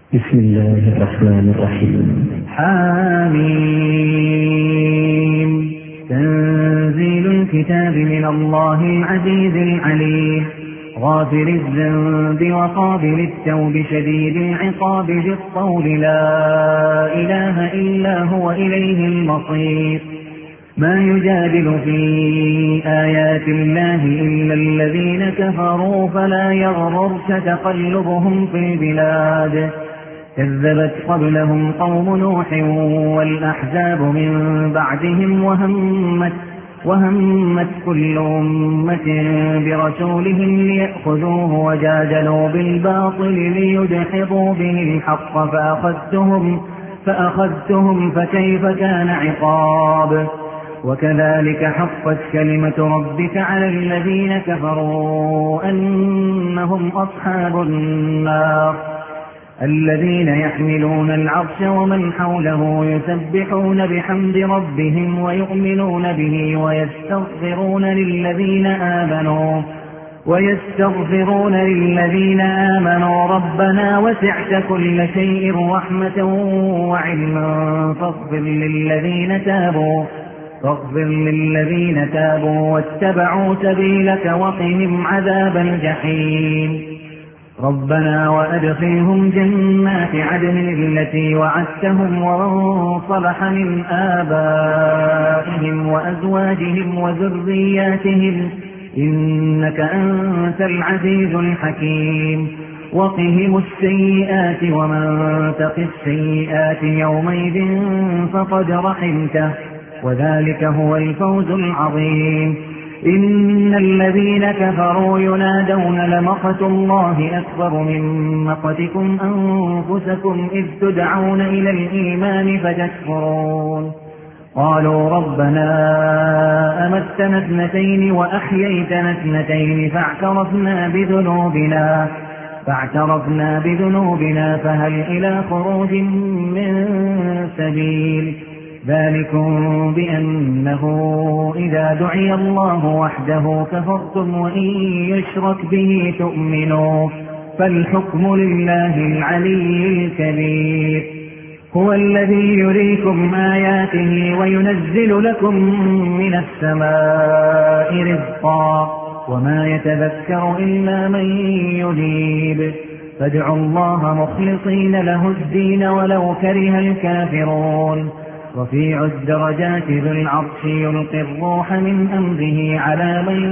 بسم الله الرحمن الرحيم. حميم. تنزيل الكتاب من الله العزيز العليم، غافر الذنب وقابل التوب شديد العقاب ذي الطول، لا إله إلا هو إليه المصير. ما يجادل في آيات الله إلا الذين كفروا، فلا يغررك تقلبهم في البلاد. كذبت قبلهم قوم نوح والأحزاب من بعدهم، وهمت كل أمة برسولهم ليأخذوه، وجادلوا بالباطل ليدحضوا به الحق، فأخذتهم فكيف كان عقاب. وكذلك حقت كلمة ربك على الذين كفروا أنهم أصحاب النار، الذين يحملون العرش ومن حوله يسبحون بحمد ربهم ويؤمنون به ويستغفرون للذين آمنوا ربنا وسعت كل شيء رحمة وعلما فاغفر للذين تابوا واتبعوا سبيلك وقهم عذاب الجحيم. ربنا وأدخلهم جنات عدن التي وعدتهم ومن صلح من آبائهم وأزواجهم وذرياتهم إنك أنت العزيز الحكيم. وقهم السيئات ومن تق السيئات يومئذ فقد رحمته، وذلك هو الفوز العظيم. إن الذين كفروا ينادون لمقت الله أكبر من مقتكم أنفسكم إذ تدعون إلى الإيمان فتكفرون. قالوا ربنا أمتنا اثنتين وأحييتنا اثنتين فاعترفنا بذنوبنا فهل إلى خروج من سبيل. ذلكم بأنه إذا دعي الله وحده كفرتم وإن يشرك به تؤمنوا، فالحكم لله العلي الكبير. هو الذي يريكم آياته وينزل لكم من السماء رزقا، وما يتذكر إلا من ينيب. فادعوا الله مخلصين له الدين ولو كره الكافرون. رفيع الدرجات ذو العرش يلقي الروح من أمره على من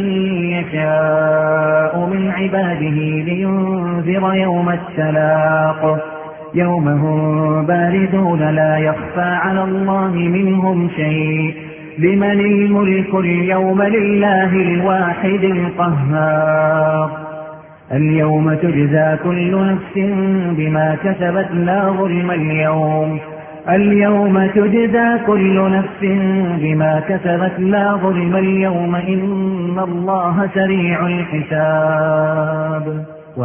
يشاء من عباده لينذر يوم التلاق، يوم هم باردون لا يخفى على الله منهم شيء. لمن الملك اليوم؟ لله الواحد القهار. اليوم تجزى كل نفس بما كسبت لا ظلم اليوم. اليوم تجزى كل نفس بما كسبت لا ظلم اليوم، إن الله سريع الحساب.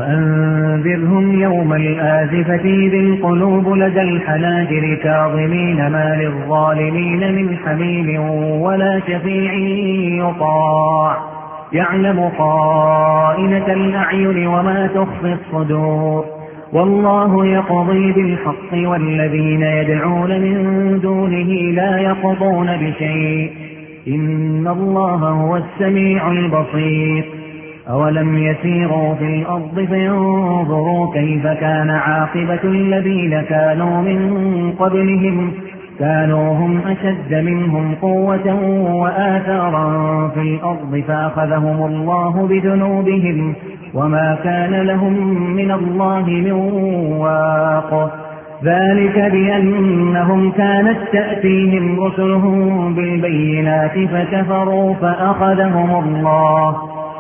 وأنذرهم يوم الآزفة إذ القلوب لدى الحناجر كاظمين ما للظالمين من حميم ولا شفيع يطاع، يعلم خائنة الأعين وما تخفي الصدور. والله يقضي بالحق والذين يدعون من دونه لا يقضون بشيء، إن الله هو السميع البصير. أولم يسيروا في الأرض فينظروا كيف كان عاقبة الذين كانوا من قبلهم، كانوا هم أشد منهم قوة وآثارا في الأرض فأخذهم الله بذنوبهم وما كان لهم من الله من واق. ذلك بأنهم كانت تأتيهم رسلهم بالبينات فكفروا فأخذهم الله،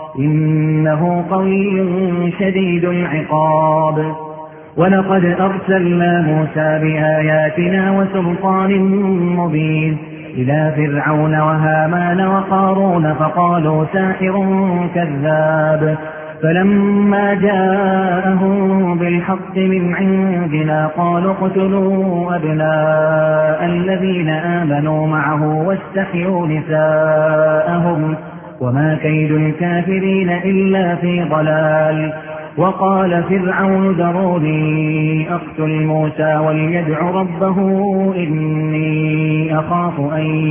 إنه قوي شديد العقاب. ولقد أرسلنا موسى بآياتنا وسلطان مبين إلى فرعون وهامان وقارون فقالوا ساحر كذاب. فلما جاءهم بالحق من عندنا قالوا اقتلوا أبناء الذين آمنوا معه واستحيوا نساءهم وما كيد الكافرين إلا في ضلال. وقال فرعون ذروني أقتل موسى وليدع ربه إني أخاف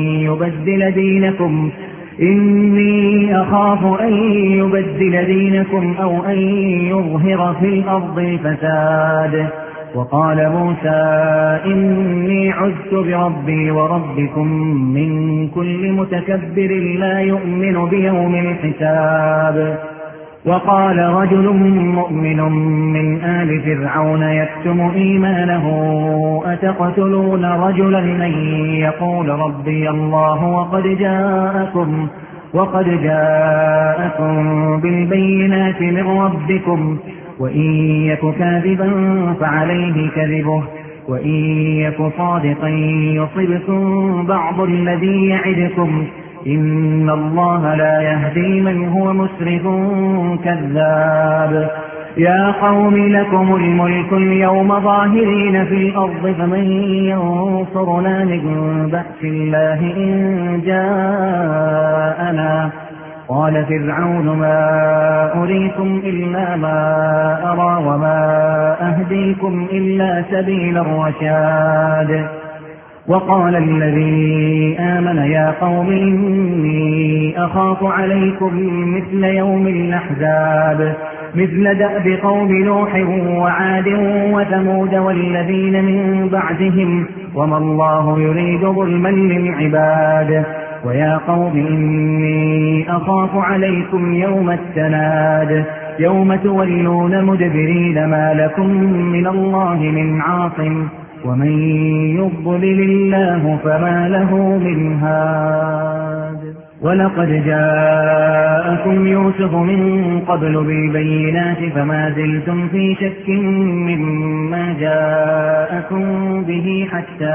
أن يبدل دينكم أو أن يظهر في الأرض الفساد. وقال موسى إني عذت بربي وربكم من كل متكبر لا يؤمن بيوم الحساب. وقال رجل مؤمن من آل فرعون يكتم إيمانه أتقتلون رجلا أن يقول ربي الله وقد جاءكم بالبينات من ربكم وإن يك كاذبا فعليه كذبه وإن يك صادقا يصبكم بعض الذي يعدكم إن الله لا يهدي من هو مسرف كذاب. يا قوم لكم الملك اليوم ظاهرين في الأرض فمن ينصرنا من بأس الله إن جاءنا. قال فرعون ما أريكم إلا ما أرى وما أهديكم إلا سبيل الرشاد. وقال الذي آمن يا قوم إني أخاف عليكم مثل يوم الأحزاب مثل دأب قوم نوح وعاد وثمود والذين من بعدهم وما الله يريد ظلما للعباد. ويا قوم إني أخاف عليكم يوم التناد يوم تولون مدبرين ما لكم من الله من عاصم ومن يضلل الله فما له من هاد. ولقد جاءكم يوسف من قبل بالبينات فما زلتم في شك مما جاءكم به حتى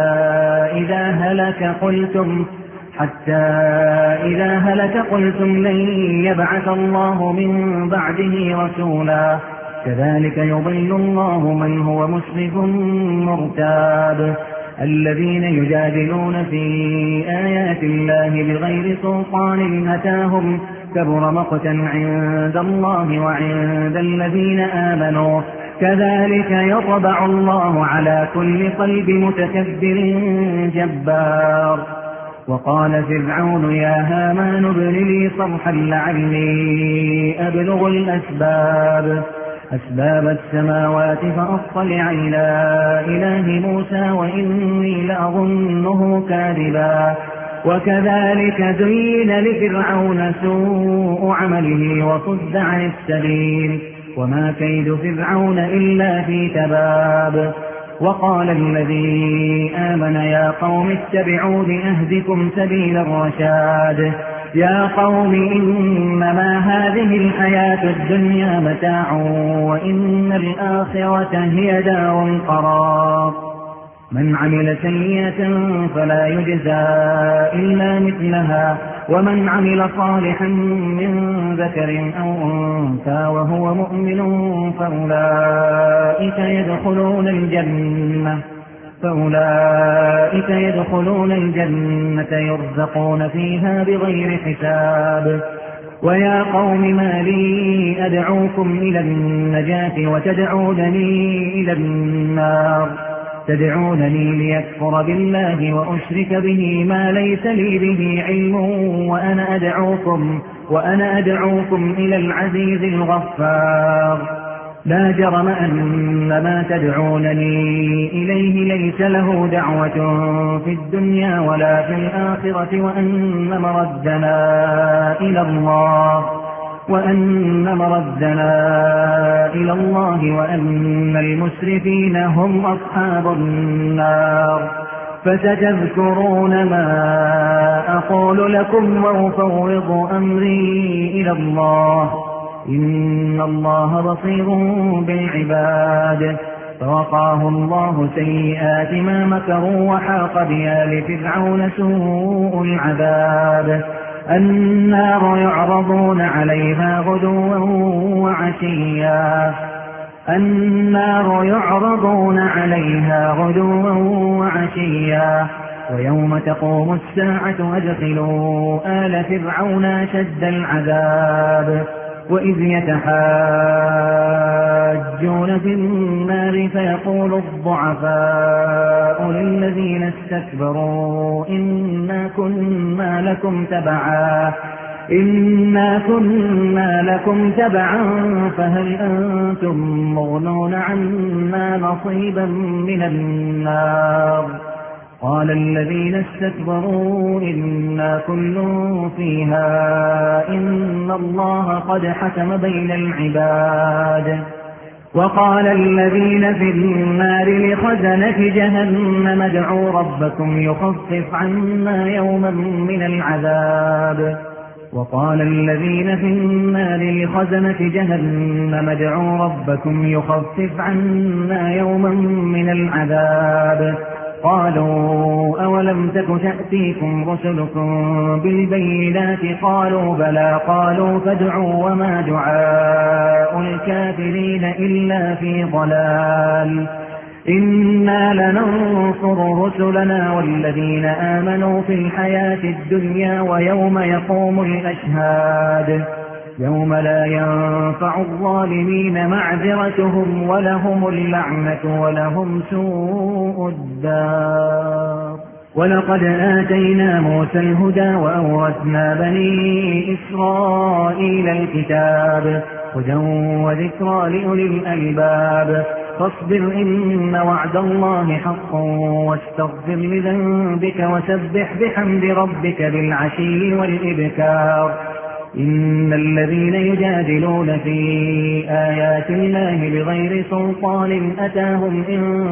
إذا هلك قلتم لن يبعث الله من بعده رسولا كذلك يضل الله من هو مسرف مرتاب. الذين يجادلون في آيات الله بغير سلطان أتاهم كبر مقتا عند الله وعند الذين آمنوا كذلك يطبع الله على كل قلب متكبر جبار. وقال فرعون يا هامان ابن لي صرحا لعلي أبلغ أسباب السماوات فأطلع إلى إله موسى وإني لأظنه كاذبا. وكذلك زين لفرعون سوء عمله وصد عن السبيل وما كيد فرعون إلا في تباب. وقال الذي آمن يا قوم اتبعون أهدكم سبيل الرشاد. يا قوم إنما هذه الحياة الدنيا متاع وإن الآخرة هي دار القرار. من عمل سيئة فلا يجزى إلا مثلها ومن عمل صالحا من ذكر أو أنثى وهو مؤمن فأولئك يدخلون الجنة يرزقون فيها بغير حساب. ويا قوم ما لي أدعوكم إلى النجاة وتدعونني إلى النار تدعونني ليكفر بالله وأشرك به ما ليس لي به علم وأنا أدعوكم إلى العزيز الغفار. لا جرم أن ما تدعونني إليه ليس له دعوة في الدنيا ولا في الآخرة وأن مردنا إلى الله وأن المسرفين هم أصحاب النار. فستذكرون ما أقول لكم وأفوض أمري إلى الله إن الله بصير بالعباد. فوقاه الله سيئات ما مكروا وحاق بآل فرعون سوء العذاب. النار يعرضون عليها غدوا وعشيا ويوم تقوم الساعة أدخلوا آل فرعون أشد العذاب. وإذ يتحاجون في النار فيقول الضعفاء للذين استكبروا إنا كنا لكم تبعا فهل أنتم مغنون عنا نصيبا من النار قال الذين استكبروا إنا كل فيها إن الله قد حكم بين العباد وقال الذين في النار لخزنة جهنم ادعوا ربكم يخفف عنا يوما من العذاب وقال الذين في النار لخزنة جهنم ادعوا ربكم يخفف عنا يوما من العذاب قالوا أولم تك تأتيكم رسلكم بالبينات قالوا بلى قالوا فادعوا وما دعاء الكافرين إلا في ضلال إنا لننصر رسلنا والذين آمنوا في الحياة الدنيا ويوم يقوم الأشهاد يوم لا ينفع الظالمين معذرتهم ولهم اللعنة ولهم سوء الدار ولقد آتينا موسى الهدى وأورثنا بني إسرائيل الكتاب هدى وذكرى لأولي الألباب فاصبر إن وعد الله حق واستغفر لذنبك وسبح بحمد ربك بالعشي والإبكار إن الذين يجادلون في آيات الله بغير سلطان أتاهم إن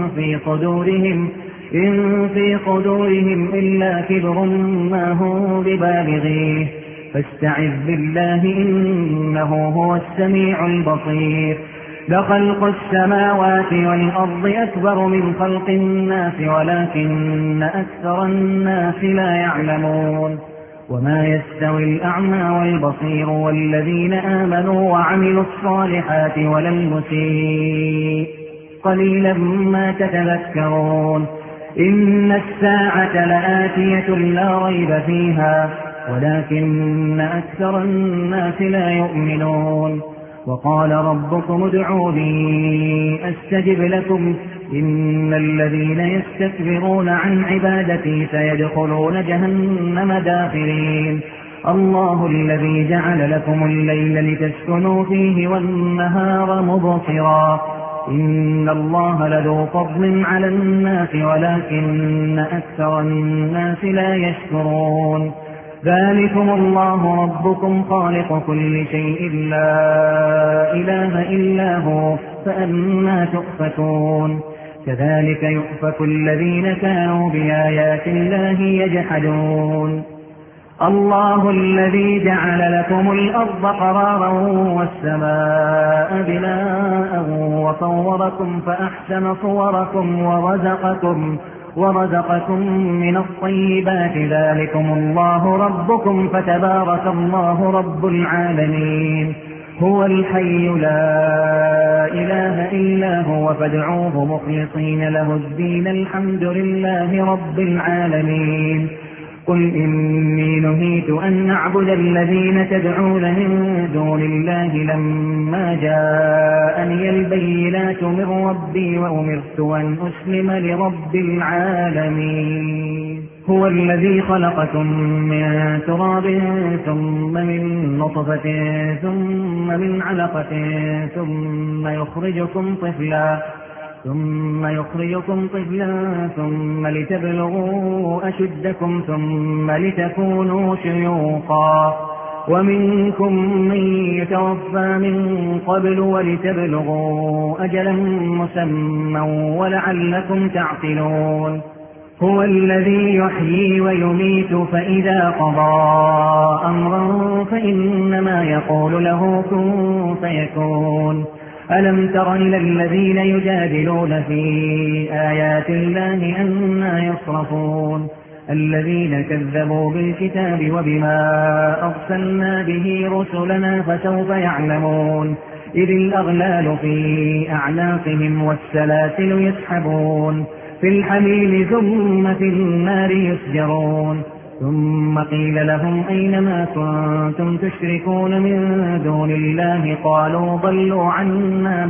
في صدورهم إلا كبر ما هم ببالغيه فاستعذ بالله إنه هو السميع البصير لخلق السماوات والأرض أكبر من خلق الناس ولكن أكثر الناس لا يعلمون وما يستوي الأعمى والبصير والذين آمنوا وعملوا الصالحات ولا المسيء قليلا ما تتذكرون إن الساعة لآتية لا ريب فيها ولكن أكثر الناس لا يؤمنون وقال ربكم ادعوني أستجب لكم إن الذين يستكبرون عن عبادتي سيدخلون جهنم داخرين الله الذي جعل لكم الليل لتسكنوا فيه والنهار مبصرا إن الله لذو فضل على الناس ولكن أكثر الناس لا يشكرون ذلكم الله ربكم خالق كل شيء لا إله إلا هو فأنى تؤفكون كذلك يؤفك الذين كانوا بآيات الله يجحدون الله الذي جعل لكم الأرض قرارا والسماء بناء وصوركم فأحسن صوركم ورزقكم من الطيبات ذلكم الله ربكم فتبارك الله رب العالمين هو الحي لا إله إلا هو فادعوه مخلصين له الدين الحمد لله رب العالمين قل إني نهيت أن أعبد الذين تدعون من دون الله لما جاءني البينات من ربي وأمرت أن أسلم لرب العالمين هو الذي خلقكم من تراب ثم من نطفة ثم من علقة ثم يخرجكم طفلا ثم لتبلغوا أشدكم ثم لتكونوا شيوخا ومنكم من يتوفى من قبل ولتبلغوا أجلا مسمى ولعلكم تعقلون هو الذي يحيي ويميت فإذا قضى أمرا فإنما يقول له كن فيكون ألم تر إلى الذين يجادلون في آيات الله أنى يصرفون الذين كذبوا بالكتاب وبما أرسلنا به رسلنا فسوف يعلمون إذ الأغلال في أعناقهم والسلاسل يسحبون في الحميم ثم في النار يسجرون ثم قيل لهم أين ما كنتم تشركون من دون الله قالوا ضلوا عنا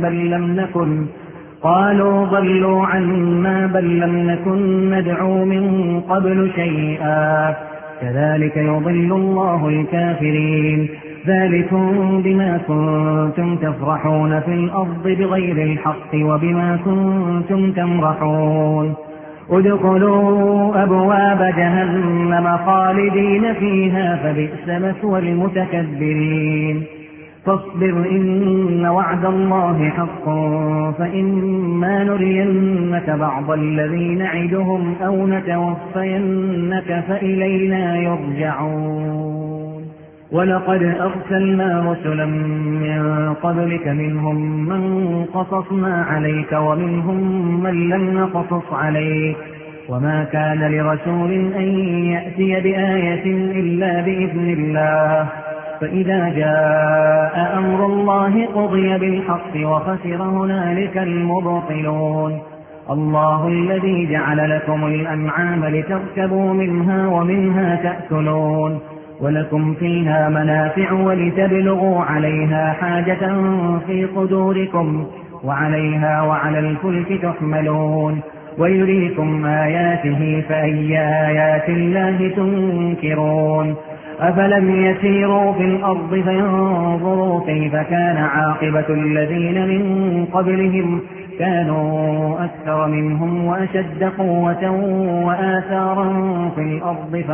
بل لم نكن ندعو من قبل شيئا كذلك يضل الله الكافرين ذلكم بما كنتم تفرحون في الأرض بغير الحق وبما كنتم تمرحون ادخلوا أبواب جهنم خالدين فيها فبئس مثوى المتكبرين فاصبر إن وعد الله حق فإما نرينك بعض الذي نعدهم أو نتوفينك فإلينا يرجعون ولقد أرسلنا رسلا من قبلك منهم من قصصنا عليك ومنهم من لم نقصص عليك وما كان لرسول أن يأتي بآية إلا بإذن الله فإذا جاء أمر الله قضي بالحق وخسر هنالك المبطلون الله الذي جعل لكم الأنعام لتركبوا منها ومنها تأكلون ولكم فيها منافع ولتبلغوا عليها حاجة في صدوركم وعليها وعلى الفلك تحملون ويريكم آياته فأي آيات الله تنكرون أفلم يسيروا في الأرض فينظروا كيف كان عاقبة الذين من قبلهم كانوا أكثر منهم وأشد قوة وآثارا في الأرض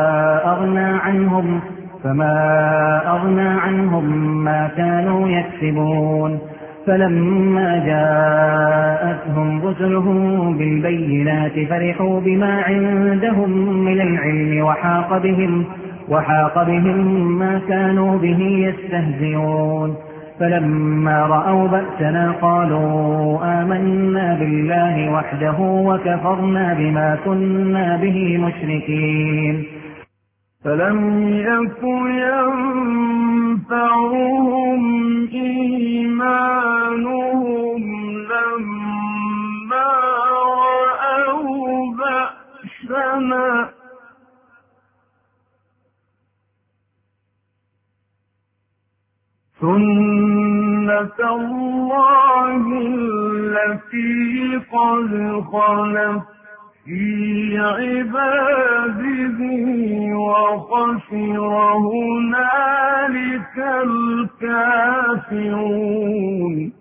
فما أغنى عنهم ما كانوا يكسبون فلما جاءتهم رسلهم بالبينات فرحوا بما عندهم من العلم وحاق بهم ما كانوا به يستهزئون فلما رأوا بأسنا قالوا آمنا بالله وحده وكفرنا بما كنا به مشركين فلم يكن ينفعهم إيمانهم لما رأوا بأسنا سنة الله التي قد خلت في عباده وخسر هنالك الكافرون